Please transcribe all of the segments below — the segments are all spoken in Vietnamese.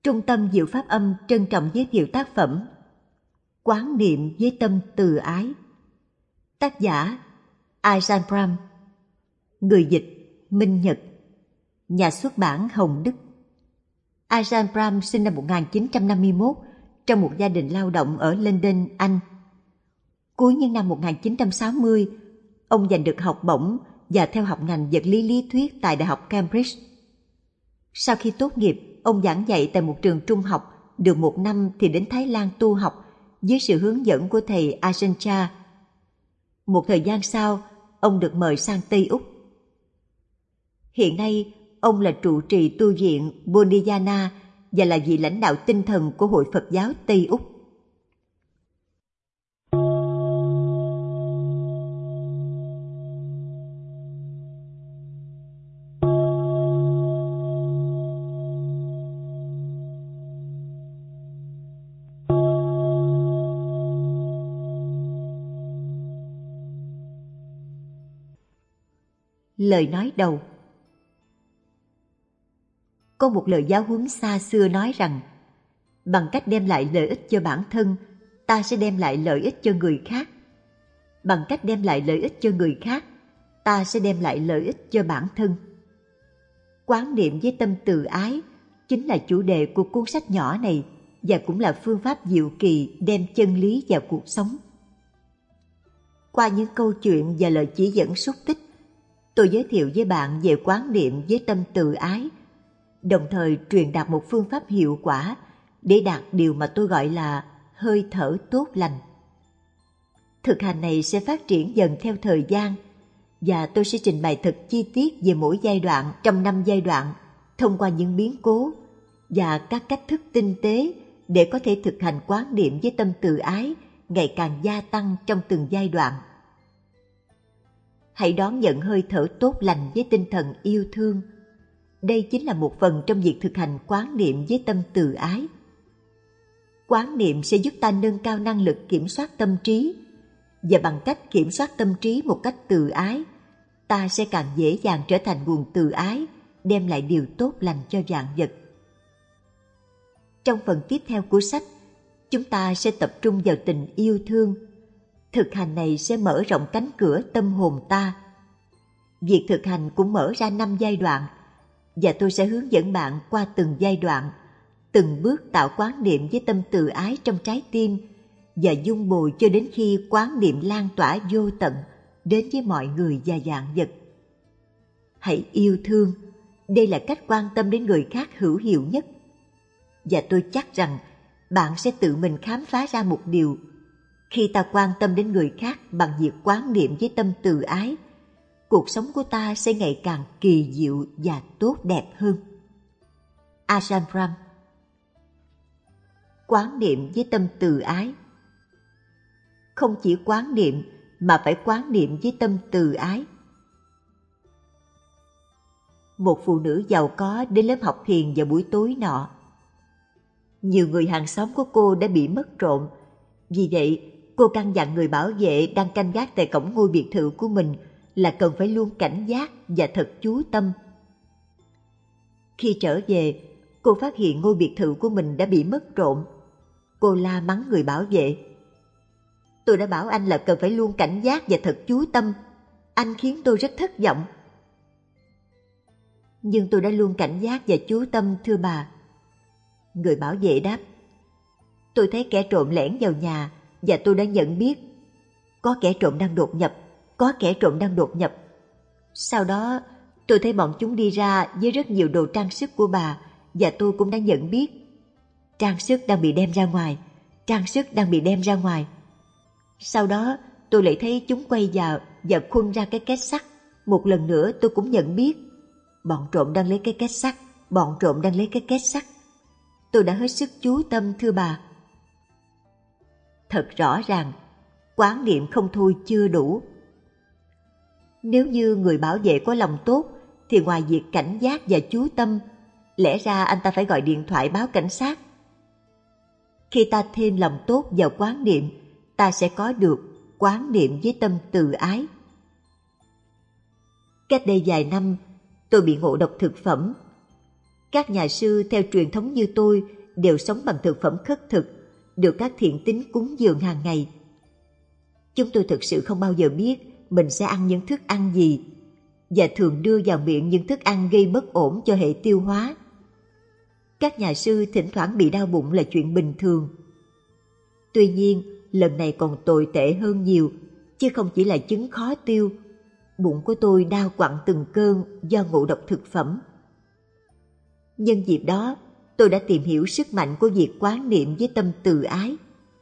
Trung tâm Diệu Pháp Âm trân trọng giới thiệu tác phẩm Quán niệm với tâm từ ái. Tác giả Ajahn Brahm. Người dịch Minh Nhật. Nhà xuất bản Hồng Đức. Ajahn Brahm sinh năm 1951 trong một gia đình lao động ở London, Anh. Cuối những năm 1960, ông giành được học bổng và theo học ngành vật lý lý thuyết tại Đại học Cambridge. Sau khi tốt nghiệp, ông giảng dạy tại một trường trung học, được một năm thì đến Thái Lan tu học dưới sự hướng dẫn của thầy Ajahn Chah. Một thời gian sau, ông được mời sang Tây Úc. Hiện nay, ông là trụ trì tu viện Bodhidharma và là vị lãnh đạo tinh thần của Hội Phật giáo Tây Úc. Lời nói đầu. Có một lời giáo huấn xa xưa nói rằng, bằng cách đem lại lợi ích cho bản thân, ta sẽ đem lại lợi ích cho người khác. Bằng cách đem lại lợi ích cho người khác, ta sẽ đem lại lợi ích cho bản thân. Quán niệm với tâm từ ái chính là chủ đề của cuốn sách nhỏ này và cũng là phương pháp diệu kỳ đem chân lý vào cuộc sống. Qua những câu chuyện và lời chỉ dẫn xúc tích, tôi giới thiệu với bạn về quán niệm với tâm từ ái, đồng thời truyền đạt một phương pháp hiệu quả để đạt điều mà tôi gọi là hơi thở tốt lành. Thực hành này sẽ phát triển dần theo thời gian và tôi sẽ trình bày thật chi tiết về mỗi giai đoạn trong 5 giai đoạn thông qua những biến cố và các cách thức tinh tế để có thể thực hành quán niệm với tâm từ ái ngày càng gia tăng trong từng giai đoạn. Hãy đón nhận hơi thở tốt lành với tinh thần yêu thương. Đây chính là một phần trong việc thực hành quán niệm với tâm từ ái. Quán niệm sẽ giúp ta nâng cao năng lực kiểm soát tâm trí, và bằng cách kiểm soát tâm trí một cách từ ái, ta sẽ càng dễ dàng trở thành nguồn từ ái, đem lại điều tốt lành cho vạn vật. Trong phần tiếp theo của sách, chúng ta sẽ tập trung vào tình yêu thương. Thực hành này sẽ mở rộng cánh cửa tâm hồn ta. Việc thực hành cũng mở ra 5 giai đoạn, và tôi sẽ hướng dẫn bạn qua từng giai đoạn, từng bước tạo quán niệm với tâm từ ái trong trái tim và dung bồi cho đến khi quán niệm lan tỏa vô tận đến với mọi người và vạn vật. Hãy yêu thương, đây là cách quan tâm đến người khác hữu hiệu nhất. Và tôi chắc rằng bạn sẽ tự mình khám phá ra một điều. Khi ta quan tâm đến người khác bằng việc quán niệm với tâm từ ái, cuộc sống của ta sẽ ngày càng kỳ diệu và tốt đẹp hơn. Ajahn Brahm. Quán niệm với tâm từ ái. Không chỉ quán niệm mà phải quán niệm với tâm từ ái. Một phụ nữ giàu có đến lớp học thiền vào buổi tối nọ. Nhiều người hàng xóm của cô đã bị mất trộm. Vì vậy, cô căn dặn người bảo vệ đang canh gác tại cổng ngôi biệt thự của mình là cần phải luôn cảnh giác và thật chú tâm. Khi trở về, cô phát hiện ngôi biệt thự của mình đã bị mất trộm. Cô la mắng người bảo vệ. Tôi đã bảo anh là cần phải luôn cảnh giác và thật chú tâm. Anh khiến tôi rất thất vọng. Nhưng tôi đã luôn cảnh giác và chú tâm, thưa bà. Người bảo vệ đáp. Tôi thấy kẻ trộm lẻn vào nhà và tôi đã nhận biết. Có kẻ trộm đang đột nhập, có kẻ trộm đang đột nhập. Sau đó, tôi thấy bọn chúng đi ra với rất nhiều đồ trang sức của bà và tôi cũng đã nhận biết. Trang sức đang bị đem ra ngoài, trang sức đang bị đem ra ngoài. Sau đó, tôi lại thấy chúng quay vào và khuân ra cái két sắt. Một lần nữa tôi cũng nhận biết. Bọn trộm đang lấy cái két sắt, bọn trộm đang lấy cái két sắt. Tôi đã hết sức chú tâm, thưa bà. Thật rõ ràng, quán niệm không thôi chưa đủ. Nếu như người bảo vệ có lòng tốt, thì ngoài việc cảnh giác và chú tâm, lẽ ra anh ta phải gọi điện thoại báo cảnh sát. Khi ta thêm lòng tốt vào quán niệm, ta sẽ có được quán niệm với tâm từ ái. Cách đây vài năm, tôi bị ngộ độc thực phẩm. Các nhà sư theo truyền thống như tôi đều sống bằng thực phẩm khất thực, được các thiện tín cúng dường hàng ngày. Chúng tôi thực sự không bao giờ biết mình sẽ ăn những thức ăn gì, và thường đưa vào miệng những thức ăn gây bất ổn cho hệ tiêu hóa. Các nhà sư thỉnh thoảng bị đau bụng là chuyện bình thường. Tuy nhiên, lần này còn tồi tệ hơn nhiều, chứ không chỉ là chứng khó tiêu. Bụng của tôi đau quặn từng cơn do ngộ độc thực phẩm. Nhân dịp đó, tôi đã tìm hiểu sức mạnh của việc quán niệm với tâm từ ái.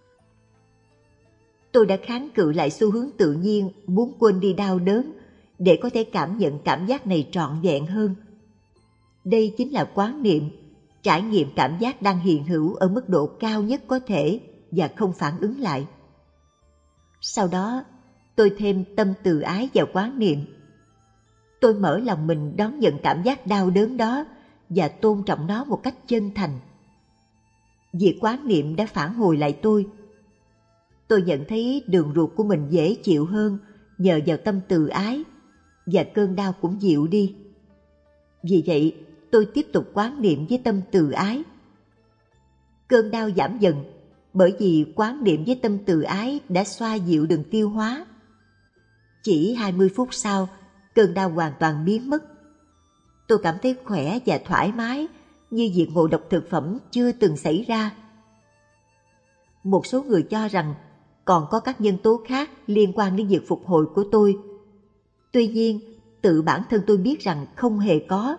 Tôi đã kháng cự lại xu hướng tự nhiên muốn quên đi đau đớn để có thể cảm nhận cảm giác này trọn vẹn hơn. Đây chính là quán niệm, trải nghiệm cảm giác đang hiện hữu ở mức độ cao nhất có thể và không phản ứng lại. Sau đó, tôi thêm tâm từ ái vào quán niệm. Tôi mở lòng mình đón nhận cảm giác đau đớn đó và tôn trọng nó một cách chân thành. Việc quán niệm đã phản hồi lại tôi. Tôi nhận thấy đường ruột của mình dễ chịu hơn nhờ vào tâm từ ái, và cơn đau cũng dịu đi. Vì vậy, tôi tiếp tục quán niệm với tâm từ ái. Cơn đau giảm dần bởi vì quán niệm với tâm từ ái đã xoa dịu đường tiêu hóa. Chỉ 20 phút sau, cơn đau hoàn toàn biến mất. Tôi cảm thấy khỏe và thoải mái như việc ngộ độc thực phẩm chưa từng xảy ra. Một số người cho rằng còn có các nhân tố khác liên quan đến việc phục hồi của tôi. Tuy nhiên, tự bản thân tôi biết rằng không hề có.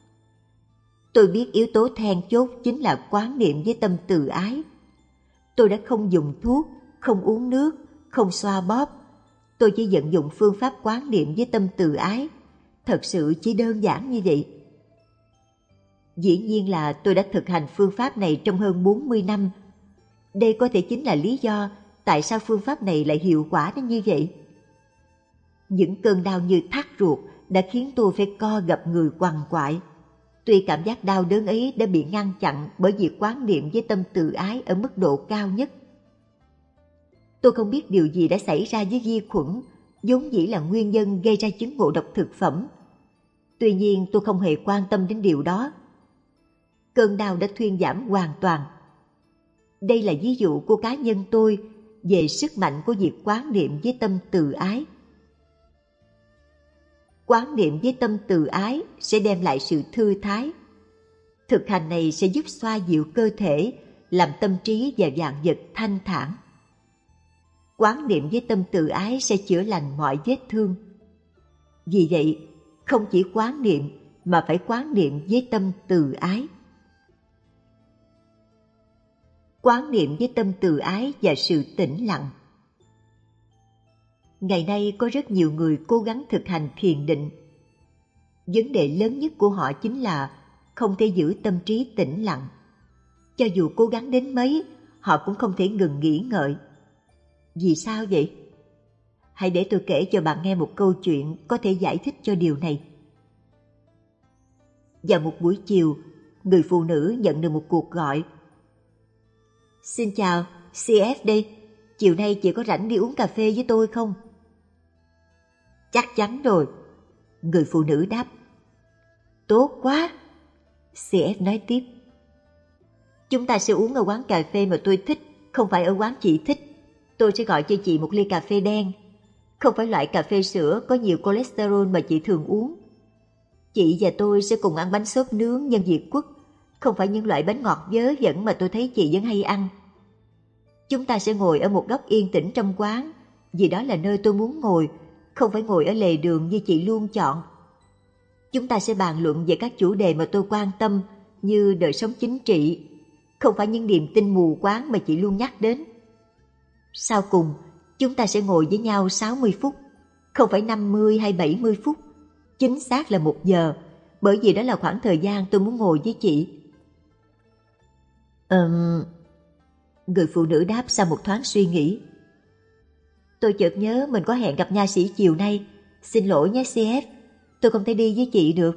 Tôi biết yếu tố then chốt chính là quán niệm với tâm từ ái. Tôi đã không dùng thuốc, không uống nước, không xoa bóp. Tôi chỉ vận dụng phương pháp quán niệm với tâm từ ái. Thật sự chỉ đơn giản như vậy. Dĩ nhiên là tôi đã thực hành phương pháp này trong hơn 40 năm. Đây có thể chính là lý do tại sao phương pháp này lại hiệu quả đến như vậy. Những cơn đau như thắt ruột đã khiến tôi phải co gập người quằn quại. Tuy cảm giác đau đớn ấy đã bị ngăn chặn bởi việc quán niệm với tâm từ ái ở mức độ cao nhất. Tôi không biết điều gì đã xảy ra với vi khuẩn, vốn dĩ là nguyên nhân gây ra chứng ngộ độc thực phẩm. Tuy nhiên tôi không hề quan tâm đến điều đó. Cơn đau đã thuyên giảm hoàn toàn. Đây là ví dụ của cá nhân tôi về sức mạnh của việc quán niệm với tâm từ ái. Quán niệm với tâm từ ái sẽ đem lại sự thư thái. Thực hành này sẽ giúp xoa dịu cơ thể, làm tâm trí và vạn vật thanh thản. Quán niệm với tâm từ ái sẽ chữa lành mọi vết thương. Vì vậy, không chỉ quán niệm mà phải quán niệm với tâm từ ái. Quán niệm với tâm từ ái và sự tĩnh lặng. Ngày nay có rất nhiều người cố gắng thực hành thiền định. Vấn đề lớn nhất của họ chính là không thể giữ tâm trí tĩnh lặng. Cho dù cố gắng đến mấy, họ cũng không thể ngừng nghĩ ngợi. Vì sao vậy? Hãy để tôi kể cho bạn nghe một câu chuyện có thể giải thích cho điều này. Vào một buổi chiều, người phụ nữ nhận được một cuộc gọi. Xin chào, CF đây. Chiều nay chị có rảnh đi uống cà phê với tôi không? Chắc chắn rồi. Người phụ nữ đáp. Tốt quá. CF nói tiếp. Chúng ta sẽ uống ở quán cà phê mà tôi thích, không phải ở quán chị thích. Tôi sẽ gọi cho chị một ly cà phê đen. Không phải loại cà phê sữa có nhiều cholesterol mà chị thường uống. Chị và tôi sẽ cùng ăn bánh xốp nướng nhân Việt Quốc, không phải những loại bánh ngọt vớ vẩn mà tôi thấy chị vẫn hay ăn. Chúng ta sẽ ngồi ở một góc yên tĩnh trong quán, vì đó là nơi tôi muốn ngồi, không phải ngồi ở lề đường như chị luôn chọn. Chúng ta sẽ bàn luận về các chủ đề mà tôi quan tâm như đời sống chính trị, không phải những niềm tin mù quáng mà chị luôn nhắc đến. Sau cùng, chúng ta sẽ ngồi với nhau 60 phút, không phải 50 hay 70 phút, chính xác là 1 giờ, bởi vì đó là khoảng thời gian tôi muốn ngồi với chị. Người phụ nữ đáp sau một thoáng suy nghĩ. Tôi chợt nhớ mình có hẹn gặp nha sĩ chiều nay. Xin lỗi nhé CF, tôi không thể đi với chị được.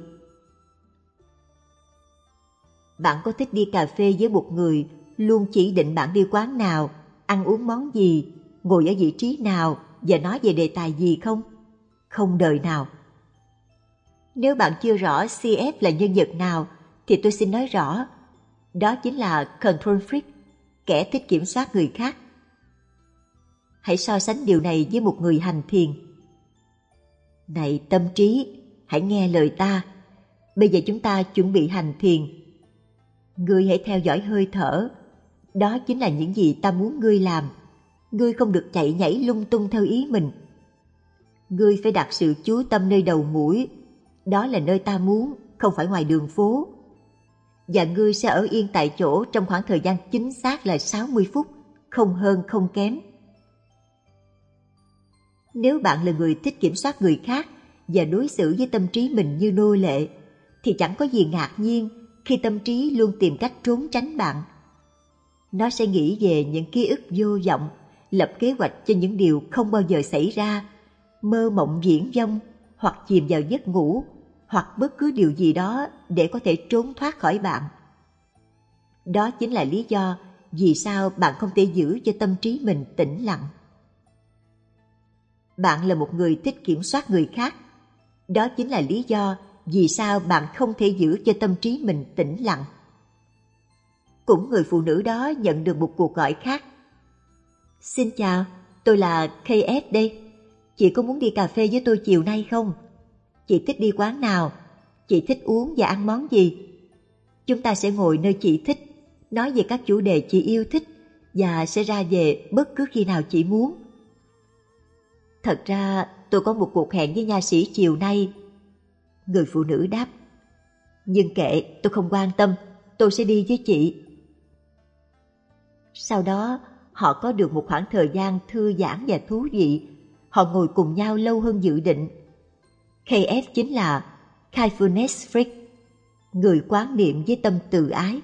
Bạn có thích đi cà phê với một người luôn chỉ định bạn đi quán nào, ăn uống món gì, ngồi ở vị trí nào và nói về đề tài gì không? Không đời nào. Nếu bạn chưa rõ CF là nhân vật nào, thì tôi xin nói rõ, đó chính là control freak, kẻ thích kiểm soát người khác. Hãy so sánh điều này với một người hành thiền. Này tâm trí, hãy nghe lời ta. Bây giờ chúng ta chuẩn bị hành thiền. Ngươi hãy theo dõi hơi thở. Đó chính là những gì ta muốn ngươi làm. Ngươi không được chạy nhảy lung tung theo ý mình. Ngươi phải đặt sự chú tâm nơi đầu mũi. Đó là nơi ta muốn, không phải ngoài đường phố. Và ngươi sẽ ở yên tại chỗ trong khoảng thời gian chính xác là 60 phút, không hơn không kém. Nếu bạn là người thích kiểm soát người khác và đối xử với tâm trí mình như nô lệ, thì chẳng có gì ngạc nhiên khi tâm trí luôn tìm cách trốn tránh bạn. Nó sẽ nghĩ về những ký ức vô vọng, lập kế hoạch cho những điều không bao giờ xảy ra, mơ mộng viển vông, hoặc chìm vào giấc ngủ, hoặc bất cứ điều gì đó để có thể trốn thoát khỏi bạn. Đó chính là lý do vì sao bạn không thể giữ cho tâm trí mình tĩnh lặng. Bạn là một người thích kiểm soát người khác. Đó chính là lý do vì sao bạn không thể giữ cho tâm trí mình tĩnh lặng. Cũng người phụ nữ đó nhận được một cuộc gọi khác. Xin chào, tôi là KF đây. Chị có muốn đi cà phê với tôi chiều nay không? Chị thích đi quán nào? Chị thích uống và ăn món gì? Chúng ta sẽ ngồi nơi chị thích, nói về các chủ đề chị yêu thích và sẽ ra về bất cứ khi nào chị muốn. Thật ra tôi có một cuộc hẹn với nha sĩ chiều nay. Người phụ nữ đáp. Nhưng kệ, tôi không quan tâm, tôi sẽ đi với chị. Sau đó họ có được một khoảng thời gian thư giãn và thú vị. Họ ngồi cùng nhau lâu hơn dự định. KF chính là Mindfulness Freak, người quán niệm với tâm từ ái.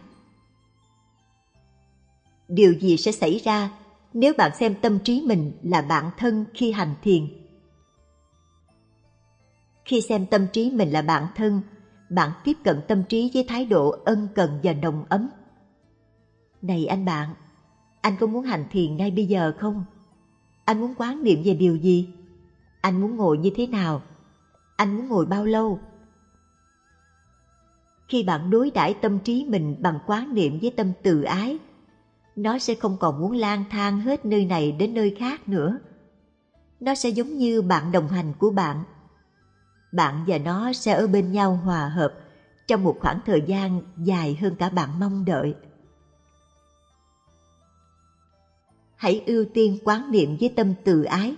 Điều gì sẽ xảy ra nếu bạn xem tâm trí mình là bạn thân khi hành thiền? Khi xem tâm trí mình là bạn thân, bạn tiếp cận tâm trí với thái độ ân cần và nồng ấm. Này anh bạn, anh có muốn hành thiền ngay bây giờ không? Anh muốn quán niệm về điều gì? Anh muốn ngồi như thế nào? Anh muốn ngồi bao lâu? Khi bạn đối đãi tâm trí mình bằng quán niệm với tâm từ ái, nó sẽ không còn muốn lang thang hết nơi này đến nơi khác nữa. Nó sẽ giống như bạn đồng hành của bạn. Bạn và nó sẽ ở bên nhau hòa hợp trong một khoảng thời gian dài hơn cả bạn mong đợi. Hãy ưu tiên quán niệm với tâm từ ái.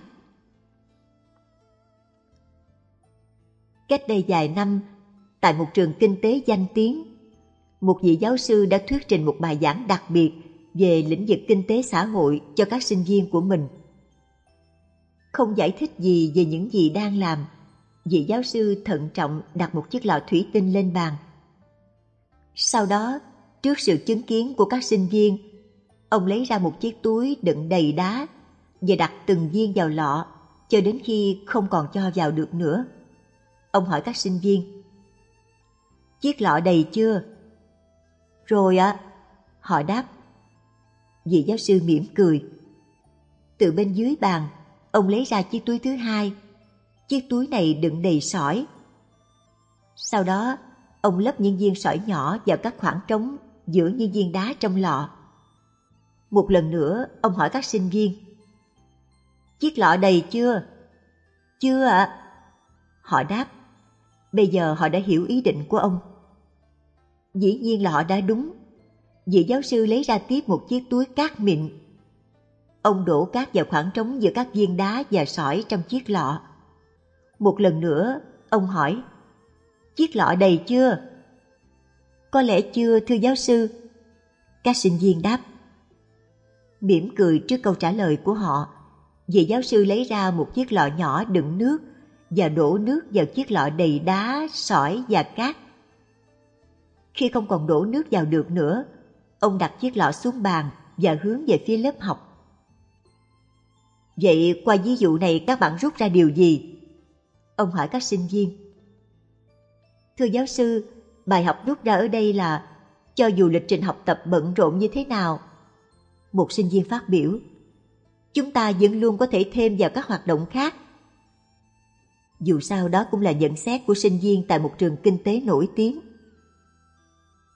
Cách đây vài năm, tại một trường kinh tế danh tiếng, một vị giáo sư đã thuyết trình một bài giảng đặc biệt về lĩnh vực kinh tế xã hội cho các sinh viên của mình. Không giải thích gì về những gì đang làm, vị giáo sư thận trọng đặt một chiếc lọ thủy tinh lên bàn. Sau đó, trước sự chứng kiến của các sinh viên, ông lấy ra một chiếc túi đựng đầy đá và đặt từng viên vào lọ cho đến khi không còn cho vào được nữa. Ông hỏi các sinh viên, chiếc lọ đầy chưa? Rồi ạ, họ đáp. Vị giáo sư mỉm cười. Từ bên dưới bàn, ông lấy ra chiếc túi thứ hai. Chiếc túi này đựng đầy sỏi. Sau đó, ông lấp những viên sỏi nhỏ vào các khoảng trống giữa những viên đá trong lọ. Một lần nữa, ông hỏi các sinh viên, chiếc lọ đầy chưa? Chưa ạ. Họ đáp. Bây giờ họ đã hiểu ý định của ông. Dĩ nhiên là họ đã đúng. Vị giáo sư lấy ra tiếp một chiếc túi cát mịn. Ông đổ cát vào khoảng trống giữa các viên đá và sỏi trong chiếc lọ. Một lần nữa, ông hỏi, chiếc lọ đầy chưa? Có lẽ chưa, thưa giáo sư. Các sinh viên đáp. Mỉm cười trước câu trả lời của họ, vị giáo sư lấy ra một chiếc lọ nhỏ đựng nước và đổ nước vào chiếc lọ đầy đá, sỏi và cát. Khi không còn đổ nước vào được nữa, ông đặt chiếc lọ xuống bàn và hướng về phía lớp học. Vậy qua ví dụ này các bạn rút ra điều gì? Ông hỏi các sinh viên. Thưa giáo sư, bài học rút ra ở đây là cho dù lịch trình học tập bận rộn như thế nào, một sinh viên phát biểu, chúng ta vẫn luôn có thể thêm vào các hoạt động khác. Dù sao đó cũng là nhận xét của sinh viên tại một trường kinh tế nổi tiếng.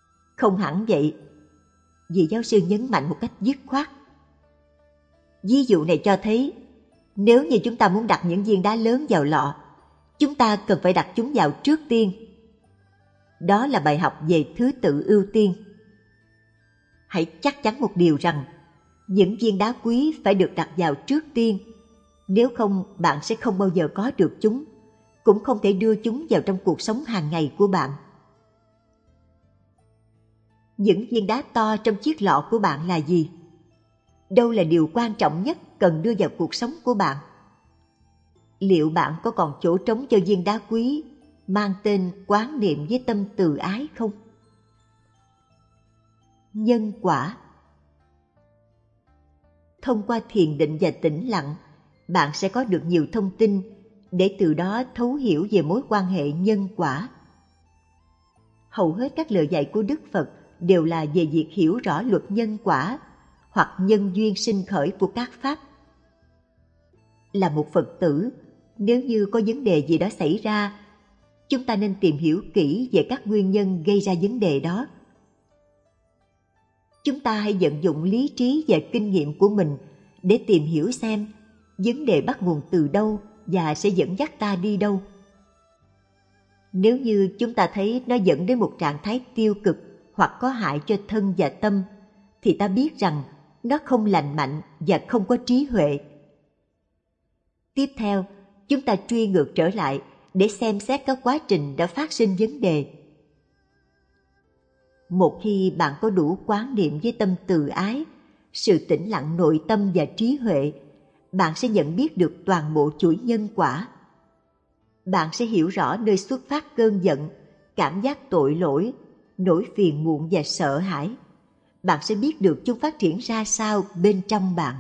Không hẳn vậy. Vị giáo sư nhấn mạnh một cách dứt khoát. Ví dụ này cho thấy, nếu như chúng ta muốn đặt những viên đá lớn vào lọ, chúng ta cần phải đặt chúng vào trước tiên. Đó là bài học về thứ tự ưu tiên. Hãy chắc chắn một điều rằng, những viên đá quý phải được đặt vào trước tiên. Nếu không, bạn sẽ không bao giờ có được chúng, cũng không thể đưa chúng vào trong cuộc sống hàng ngày của bạn. Những viên đá to trong chiếc lọ của bạn là gì? Đâu là điều quan trọng nhất cần đưa vào cuộc sống của bạn? Liệu bạn có còn chỗ trống cho viên đá quý mang tên quán niệm với tâm từ ái không? Nhân quả. Thông qua thiền định và tĩnh lặng, bạn sẽ có được nhiều thông tin để từ đó thấu hiểu về mối quan hệ nhân quả. Hầu hết các lời dạy của Đức Phật đều là về việc hiểu rõ luật nhân quả hoặc nhân duyên sinh khởi của các pháp. Là một Phật tử, nếu như có vấn đề gì đó xảy ra, chúng ta nên tìm hiểu kỹ về các nguyên nhân gây ra vấn đề đó. Chúng ta hãy vận dụng lý trí và kinh nghiệm của mình để tìm hiểu xem vấn đề bắt nguồn từ đâu và sẽ dẫn dắt ta đi đâu. Nếu như chúng ta thấy nó dẫn đến một trạng thái tiêu cực hoặc có hại cho thân và tâm, thì ta biết rằng nó không lành mạnh và không có trí huệ. Tiếp theo, chúng ta truy ngược trở lại để xem xét các quá trình đã phát sinh vấn đề. Một khi bạn có đủ quán niệm với tâm từ ái, sự tĩnh lặng nội tâm và trí huệ, bạn sẽ nhận biết được toàn bộ chuỗi nhân quả. Bạn sẽ hiểu rõ nơi xuất phát cơn giận, cảm giác tội lỗi, nỗi phiền muộn và sợ hãi. Bạn sẽ biết được chúng phát triển ra sao bên trong bạn.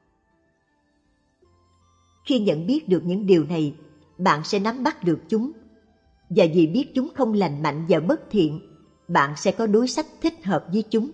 Khi nhận biết được những điều này, bạn sẽ nắm bắt được chúng. Và vì biết chúng không lành mạnh và bất thiện, bạn sẽ có đối sách thích hợp với chúng.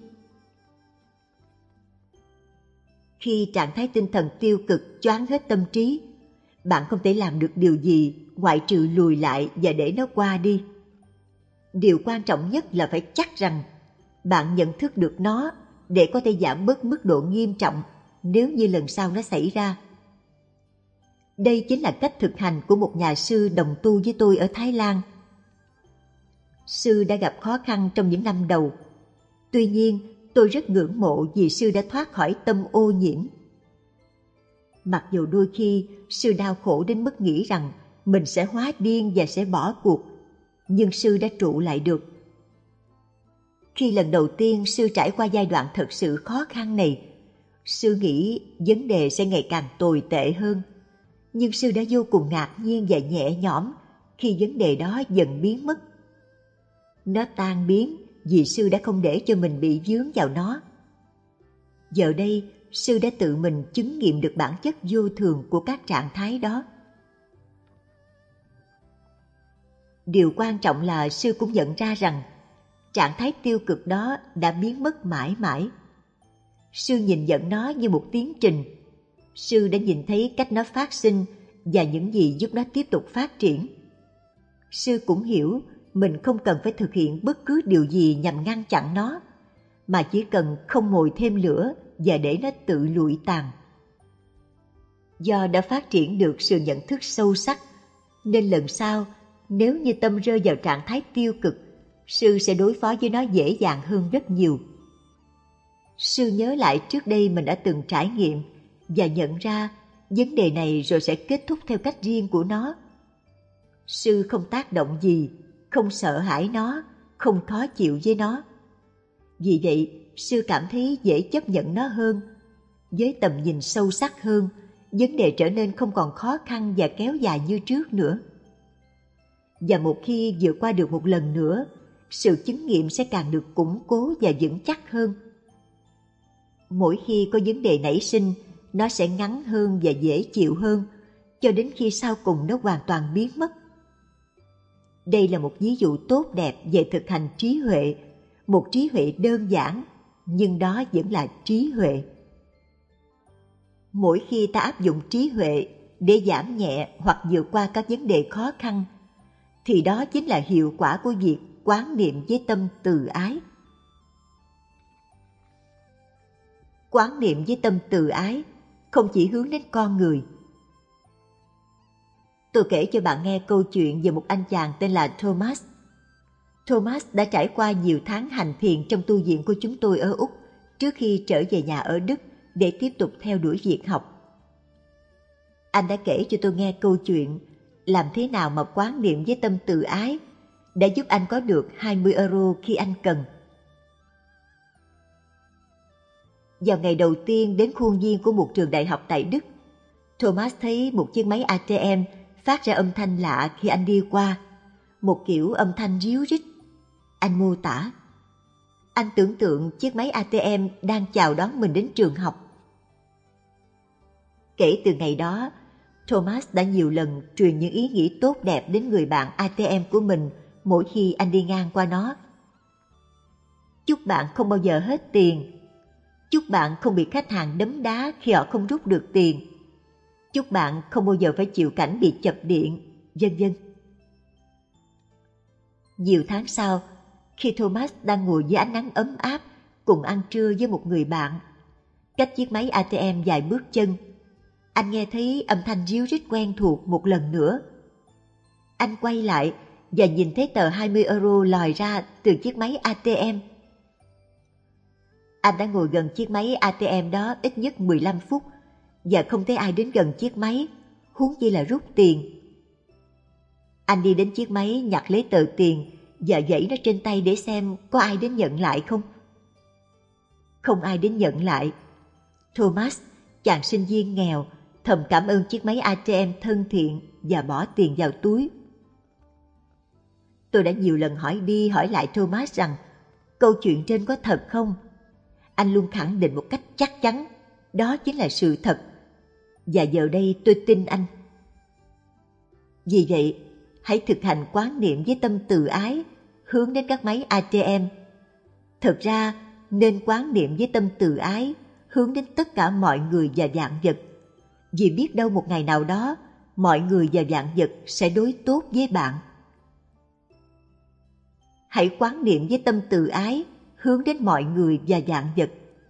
Khi trạng thái tinh thần tiêu cực choáng hết tâm trí, bạn không thể làm được điều gì ngoại trừ lùi lại và để nó qua đi. Điều quan trọng nhất là phải chắc rằng bạn nhận thức được nó để có thể giảm bớt mức độ nghiêm trọng nếu như lần sau nó xảy ra. Đây chính là cách thực hành của một nhà sư đồng tu với tôi ở Thái Lan. Sư đã gặp khó khăn trong những năm đầu. Tuy nhiên, tôi rất ngưỡng mộ vì sư đã thoát khỏi tâm ô nhiễm. Mặc dù đôi khi sư đau khổ đến mức nghĩ rằng mình sẽ hóa điên và sẽ bỏ cuộc, nhưng sư đã trụ lại được. Khi lần đầu tiên sư trải qua giai đoạn thật sự khó khăn này, sư nghĩ vấn đề sẽ ngày càng tồi tệ hơn. Nhưng sư đã vô cùng ngạc nhiên và nhẹ nhõm khi vấn đề đó dần biến mất. Nó tan biến vì sư đã không để cho mình bị vướng vào nó. Giờ đây, sư đã tự mình chứng nghiệm được bản chất vô thường của các trạng thái đó. Điều quan trọng là sư cũng nhận ra rằng trạng thái tiêu cực đó đã biến mất mãi mãi. Sư nhìn nhận nó như một tiến trình. Sư đã nhìn thấy cách nó phát sinh và những gì giúp nó tiếp tục phát triển. Sư cũng hiểu mình không cần phải thực hiện bất cứ điều gì nhằm ngăn chặn nó, mà chỉ cần không mồi thêm lửa và để nó tự lụi tàn. Do đã phát triển được sự nhận thức sâu sắc, nên lần sau nếu như tâm rơi vào trạng thái tiêu cực, sư sẽ đối phó với nó dễ dàng hơn rất nhiều. Sư nhớ lại trước đây mình đã từng trải nghiệm và nhận ra vấn đề này rồi sẽ kết thúc theo cách riêng của nó. Sư không tác động gì, không sợ hãi nó, không khó chịu với nó. Vì vậy, sư cảm thấy dễ chấp nhận nó hơn. Với tầm nhìn sâu sắc hơn, vấn đề trở nên không còn khó khăn và kéo dài như trước nữa. Và một khi vượt qua được một lần nữa, sự chứng nghiệm sẽ càng được củng cố và vững chắc hơn. Mỗi khi có vấn đề nảy sinh, nó sẽ ngắn hơn và dễ chịu hơn, cho đến khi sau cùng nó hoàn toàn biến mất. Đây là một ví dụ tốt đẹp về thực hành trí huệ, một trí huệ đơn giản, nhưng đó vẫn là trí huệ. Mỗi khi ta áp dụng trí huệ để giảm nhẹ hoặc vượt qua các vấn đề khó khăn, thì đó chính là hiệu quả của việc quán niệm với tâm từ ái. Quán niệm với tâm từ ái không chỉ hướng đến con người. Tôi kể cho bạn nghe câu chuyện về một anh chàng tên là Thomas. Thomas đã trải qua nhiều tháng hành thiền trong tu viện của chúng tôi ở Úc trước khi trở về nhà ở Đức để tiếp tục theo đuổi việc học. Anh đã kể cho tôi nghe câu chuyện làm thế nào mà quán niệm với tâm từ ái đã giúp anh có được 20 euro khi anh cần. Vào ngày đầu tiên đến khuôn viên của một trường đại học tại Đức, Thomas thấy một chiếc máy ATM phát ra âm thanh lạ khi anh đi qua, một kiểu âm thanh ríu rít. Anh mô tả, anh tưởng tượng chiếc máy ATM đang chào đón mình đến trường học. Kể từ ngày đó, Thomas đã nhiều lần truyền những ý nghĩ tốt đẹp đến người bạn ATM của mình mỗi khi anh đi ngang qua nó. Chúc bạn không bao giờ hết tiền. Chúc bạn không bị khách hàng đấm đá khi họ không rút được tiền. Chúc bạn không bao giờ phải chịu cảnh bị chập điện, vân vân. Nhiều tháng sau, khi Thomas đang ngồi dưới ánh nắng ấm áp cùng ăn trưa với một người bạn, cách chiếc máy ATM vài bước chân, anh nghe thấy âm thanh ríu rít quen thuộc một lần nữa. Anh quay lại và nhìn thấy tờ 20 euro lòi ra từ chiếc máy ATM. Anh đã ngồi gần chiếc máy ATM đó ít nhất 15 phút và không thấy ai đến gần chiếc máy, huống chi là rút tiền. Anh đi đến chiếc máy nhặt lấy tờ tiền và giãy nó trên tay để xem có ai đến nhận lại không. Không ai đến nhận lại. Thomas, chàng sinh viên nghèo, thầm cảm ơn chiếc máy ATM thân thiện và bỏ tiền vào túi. Tôi đã nhiều lần hỏi đi hỏi lại Thomas rằng câu chuyện trên có thật không? Anh luôn khẳng định một cách chắc chắn, đó chính là sự thật. Và giờ đây tôi tin anh. Vì vậy, hãy thực hành quán niệm với tâm từ ái, hướng đến các máy ATM. Thực ra, nên quán niệm với tâm từ ái, hướng đến tất cả mọi người và vạn vật. Vì biết đâu một ngày nào đó, mọi người và vạn vật sẽ đối tốt với bạn. Hãy quán niệm với tâm từ ái, hướng đến mọi người và vạn vật.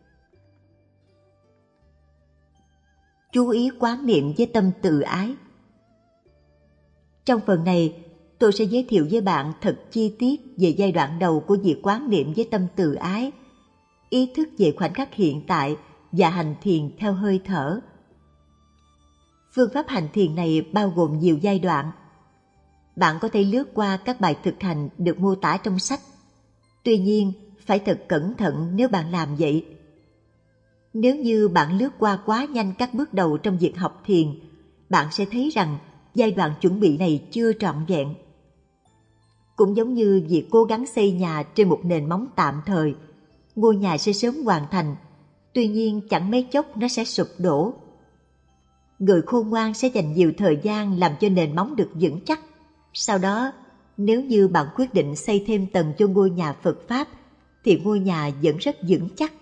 Chú ý quán niệm với tâm từ ái. Trong phần này, tôi sẽ giới thiệu với bạn thật chi tiết về giai đoạn đầu của việc quán niệm với tâm từ ái, ý thức về khoảnh khắc hiện tại và hành thiền theo hơi thở. Phương pháp hành thiền này bao gồm nhiều giai đoạn. Bạn có thể lướt qua các bài thực hành được mô tả trong sách. Tuy nhiên, phải thật cẩn thận nếu bạn làm vậy. Nếu như bạn lướt qua quá nhanh các bước đầu trong việc học thiền, bạn sẽ thấy rằng giai đoạn chuẩn bị này chưa trọn vẹn. Cũng giống như việc cố gắng xây nhà trên một nền móng tạm thời, ngôi nhà sẽ sớm hoàn thành, tuy nhiên chẳng mấy chốc nó sẽ sụp đổ. Người khôn ngoan sẽ dành nhiều thời gian làm cho nền móng được vững chắc. Sau đó, nếu như bạn quyết định xây thêm tầng cho ngôi nhà Phật Pháp, thì ngôi nhà vẫn rất vững chắc.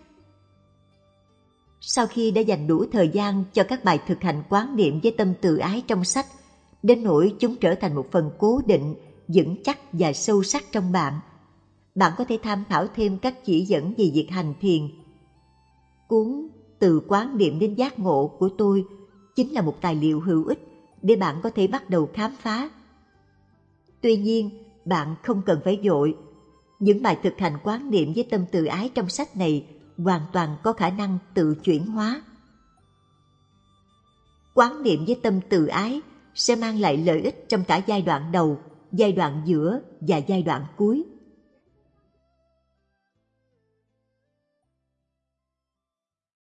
Sau khi đã dành đủ thời gian cho các bài thực hành quán niệm với tâm từ ái trong sách, đến nỗi chúng trở thành một phần cố định, vững chắc và sâu sắc trong bạn, bạn có thể tham khảo thêm các chỉ dẫn về việc hành thiền. Cuốn Từ quán niệm đến giác ngộ của tôi chính là một tài liệu hữu ích để bạn có thể bắt đầu khám phá. Tuy nhiên, bạn không cần phải vội. Những bài thực hành quán niệm với tâm từ ái trong sách này hoàn toàn có khả năng tự chuyển hóa. Quán niệm với tâm từ ái sẽ mang lại lợi ích trong cả giai đoạn đầu, giai đoạn giữa và giai đoạn cuối.